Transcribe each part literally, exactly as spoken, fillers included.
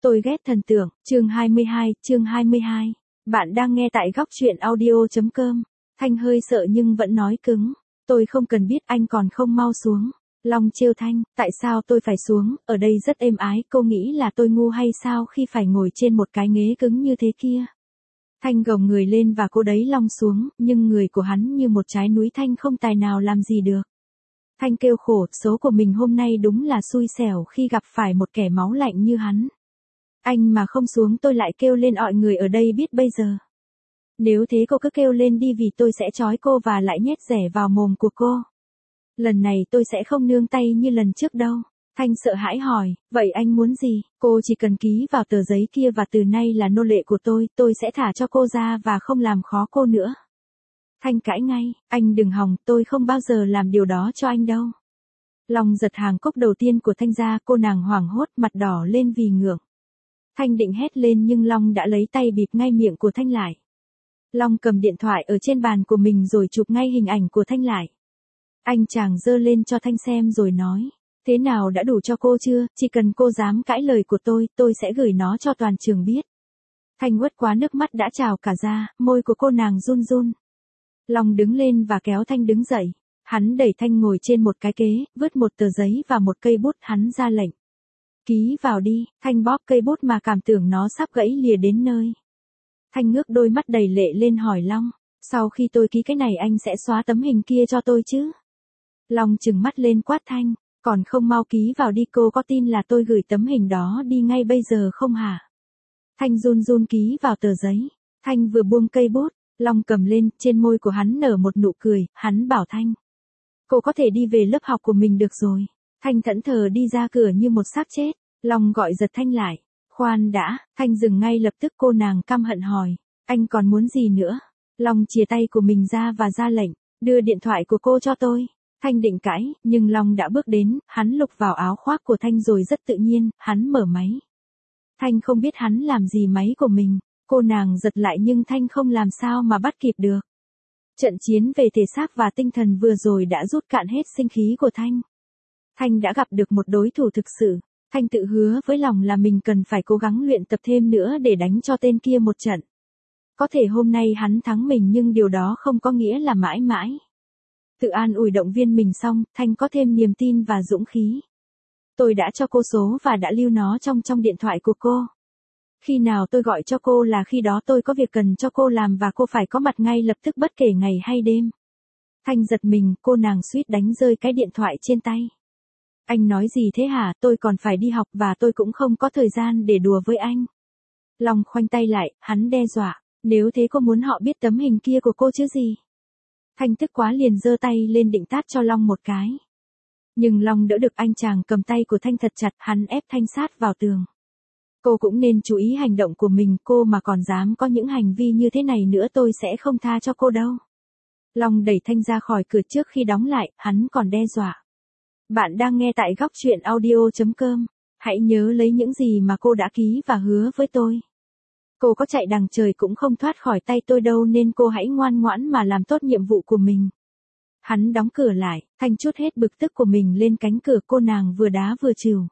Tôi ghét thần tượng, chương hai mươi hai, chương hai mươi hai. Bạn đang nghe tại góc truyện audio.com. Thanh hơi sợ nhưng vẫn nói cứng. Tôi không cần biết, anh còn không mau xuống. Long trêu Thanh, tại sao tôi phải xuống, ở đây rất êm ái, cô nghĩ là tôi ngu hay sao khi phải ngồi trên một cái ghế cứng như thế kia. Thanh gồng người lên và cô đẩy Long xuống, nhưng người của hắn như một trái núi, Thanh không tài nào làm gì được. Thanh kêu khổ, số của mình hôm nay đúng là xui xẻo khi gặp phải một kẻ máu lạnh như hắn. Anh mà không xuống tôi lại kêu lên mọi người ở đây biết bây giờ. Nếu thế cô cứ kêu lên đi, vì tôi sẽ trói cô và lại nhét rẻ vào mồm của cô. Lần này tôi sẽ không nương tay như lần trước đâu. Thanh sợ hãi hỏi, vậy anh muốn gì? Cô chỉ cần ký vào tờ giấy kia và từ nay là nô lệ của tôi, tôi sẽ thả cho cô ra và không làm khó cô nữa. Thanh cãi ngay, anh đừng hòng, tôi không bao giờ làm điều đó cho anh đâu. Long giật hàng cốc đầu tiên của Thanh ra, cô nàng hoảng hốt, mặt đỏ lên vì ngượng. Thanh định hét lên nhưng Long đã lấy tay bịt ngay miệng của Thanh lại. Long cầm điện thoại ở trên bàn của mình rồi chụp ngay hình ảnh của Thanh lại. Anh chàng giơ lên cho Thanh xem rồi nói, thế nào đã đủ cho cô chưa, chỉ cần cô dám cãi lời của tôi, tôi sẽ gửi nó cho toàn trường biết. Thanh uất quá, nước mắt đã trào cả ra, môi của cô nàng run run. Long đứng lên và kéo Thanh đứng dậy. Hắn đẩy Thanh ngồi trên một cái kế, vứt một tờ giấy và một cây bút, hắn ra lệnh. Ký vào đi. Thanh bóp cây bút mà cảm tưởng nó sắp gãy lìa đến nơi. Thanh ngước đôi mắt đầy lệ lên hỏi Long, sau khi tôi ký cái này anh sẽ xóa tấm hình kia cho tôi chứ? Long trừng mắt lên quát Thanh, còn không mau ký vào đi, cô có tin là tôi gửi tấm hình đó đi ngay bây giờ không hả? Thanh run run ký vào tờ giấy. Thanh vừa buông cây bút, Long cầm lên, trên môi của hắn nở một nụ cười, hắn bảo Thanh, cô có thể đi về lớp học của mình được rồi. Thanh thẫn thờ đi ra cửa như một xác chết. Long gọi giật Thanh lại. Khoan đã. Thanh dừng ngay lập tức, cô nàng căm hận hỏi, anh còn muốn gì nữa? Long chìa tay của mình ra và ra lệnh, đưa điện thoại của cô cho tôi. Thanh định cãi, nhưng Long đã bước đến, hắn lục vào áo khoác của Thanh rồi rất tự nhiên, hắn mở máy. Thanh không biết hắn làm gì máy của mình. Cô nàng giật lại nhưng Thanh không làm sao mà bắt kịp được. Trận chiến về thể xác và tinh thần vừa rồi đã rút cạn hết sinh khí của Thanh. Thanh đã gặp được một đối thủ thực sự. Thanh tự hứa với lòng là mình cần phải cố gắng luyện tập thêm nữa để đánh cho tên kia một trận. Có thể hôm nay hắn thắng mình nhưng điều đó không có nghĩa là mãi mãi. Tự an ủi động viên mình xong, Thanh có thêm niềm tin và dũng khí. Tôi đã cho cô số và đã lưu nó trong trong điện thoại của cô. Khi nào tôi gọi cho cô là khi đó tôi có việc cần cho cô làm và cô phải có mặt ngay lập tức bất kể ngày hay đêm. Thanh giật mình, cô nàng suýt đánh rơi cái điện thoại trên tay. Anh nói gì thế hả, tôi còn phải đi học và tôi cũng không có thời gian để đùa với anh. Long khoanh tay lại, hắn đe dọa, nếu thế cô muốn họ biết tấm hình kia của cô chứ gì. Thanh tức quá liền giơ tay lên định tát cho Long một cái. Nhưng Long đỡ được anh chàng cầm tay của Thanh thật chặt, hắn ép Thanh sát vào tường. Cô cũng nên chú ý hành động của mình, cô mà còn dám có những hành vi như thế này nữa tôi sẽ không tha cho cô đâu. Long đẩy Thanh ra khỏi cửa trước khi đóng lại, hắn còn đe dọa. Bạn đang nghe tại góc truyện audio.com. Hãy nhớ lấy những gì mà cô đã ký và hứa với tôi. Cô có chạy đằng trời cũng không thoát khỏi tay tôi đâu, nên cô hãy ngoan ngoãn mà làm tốt nhiệm vụ của mình. Hắn đóng cửa lại, Thanh trút hết bực tức của mình lên cánh cửa, cô nàng vừa đá vừa chửi.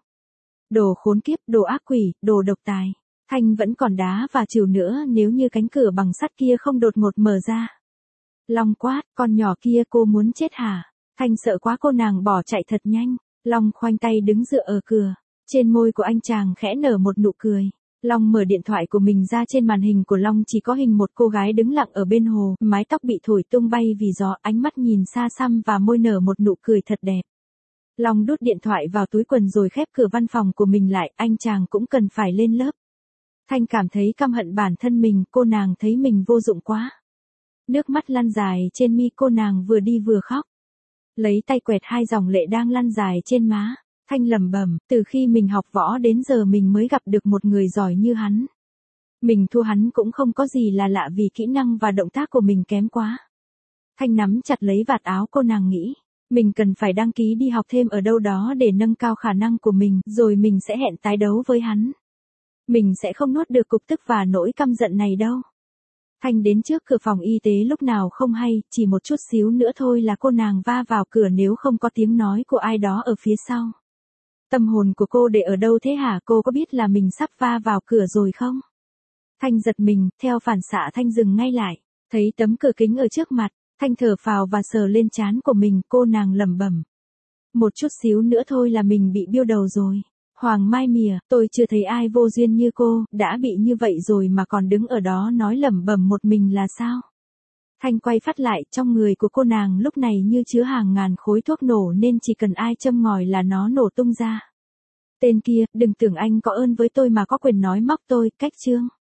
Đồ khốn kiếp, đồ ác quỷ, đồ độc tài. Thanh vẫn còn đá và chửi nữa nếu như cánh cửa bằng sắt kia không đột ngột mở ra. Long quát, con nhỏ kia cô muốn chết hả? Thanh sợ quá, cô nàng bỏ chạy thật nhanh. Long khoanh tay đứng dựa ở cửa. Trên môi của anh chàng khẽ nở một nụ cười. Long mở điện thoại của mình ra, trên màn hình của Long chỉ có hình một cô gái đứng lặng ở bên hồ, mái tóc bị thổi tung bay vì gió, ánh mắt nhìn xa xăm và môi nở một nụ cười thật đẹp. Long đút điện thoại vào túi quần rồi khép cửa văn phòng của mình lại, anh chàng cũng cần phải lên lớp. Thanh cảm thấy căm hận bản thân mình, cô nàng thấy mình vô dụng quá. Nước mắt lăn dài trên mi, cô nàng vừa đi vừa khóc. Lấy tay quẹt hai dòng lệ đang lăn dài trên má. Thanh lẩm bẩm, từ khi mình học võ đến giờ mình mới gặp được một người giỏi như hắn. Mình thua hắn cũng không có gì là lạ vì kỹ năng và động tác của mình kém quá. Thanh nắm chặt lấy vạt áo, cô nàng nghĩ, mình cần phải đăng ký đi học thêm ở đâu đó để nâng cao khả năng của mình, rồi mình sẽ hẹn tái đấu với hắn. Mình sẽ không nuốt được cục tức và nỗi căm giận này đâu. Thanh đến trước cửa phòng y tế lúc nào không hay, chỉ một chút xíu nữa thôi là cô nàng va vào cửa nếu không có tiếng nói của ai đó ở phía sau. Tâm hồn của cô để ở đâu thế hả? Cô có biết là mình sắp va vào cửa rồi không? Thanh giật mình, theo phản xạ Thanh dừng ngay lại, thấy tấm cửa kính ở trước mặt, Thanh thở phào và sờ lên trán của mình, cô nàng lẩm bẩm. Một chút xíu nữa thôi là mình bị biêu đầu rồi. Hoàng Mai Mìa, tôi chưa thấy ai vô duyên như cô, đã bị như vậy rồi mà còn đứng ở đó nói lẩm bẩm một mình là sao? Thanh quay phát lại, trong người của cô nàng lúc này như chứa hàng ngàn khối thuốc nổ nên chỉ cần ai châm ngòi là nó nổ tung ra. Tên kia, đừng tưởng anh có ơn với tôi mà có quyền nói móc tôi, cách chương.